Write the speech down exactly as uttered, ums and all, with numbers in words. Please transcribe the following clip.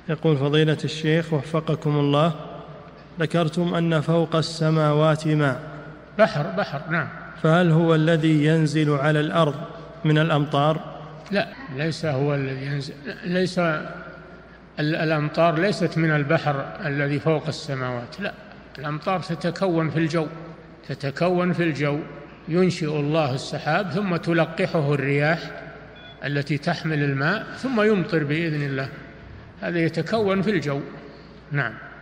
يقول فضيلة الشيخ وفقكم الله، ذكرتم أن فوق السماوات ماء. بحر بحر نعم. فهل هو الذي ينزل على الأرض من الأمطار؟ لا، ليس هو الذي ينزل، ليس الأمطار ليست من البحر الذي فوق السماوات، لا، الأمطار تتكون في الجو، تتكون في الجو، ينشئ الله السحاب ثم تلقحه الرياح التي تحمل الماء ثم يمطر بإذن الله، هذا يتكون في الجو. نعم.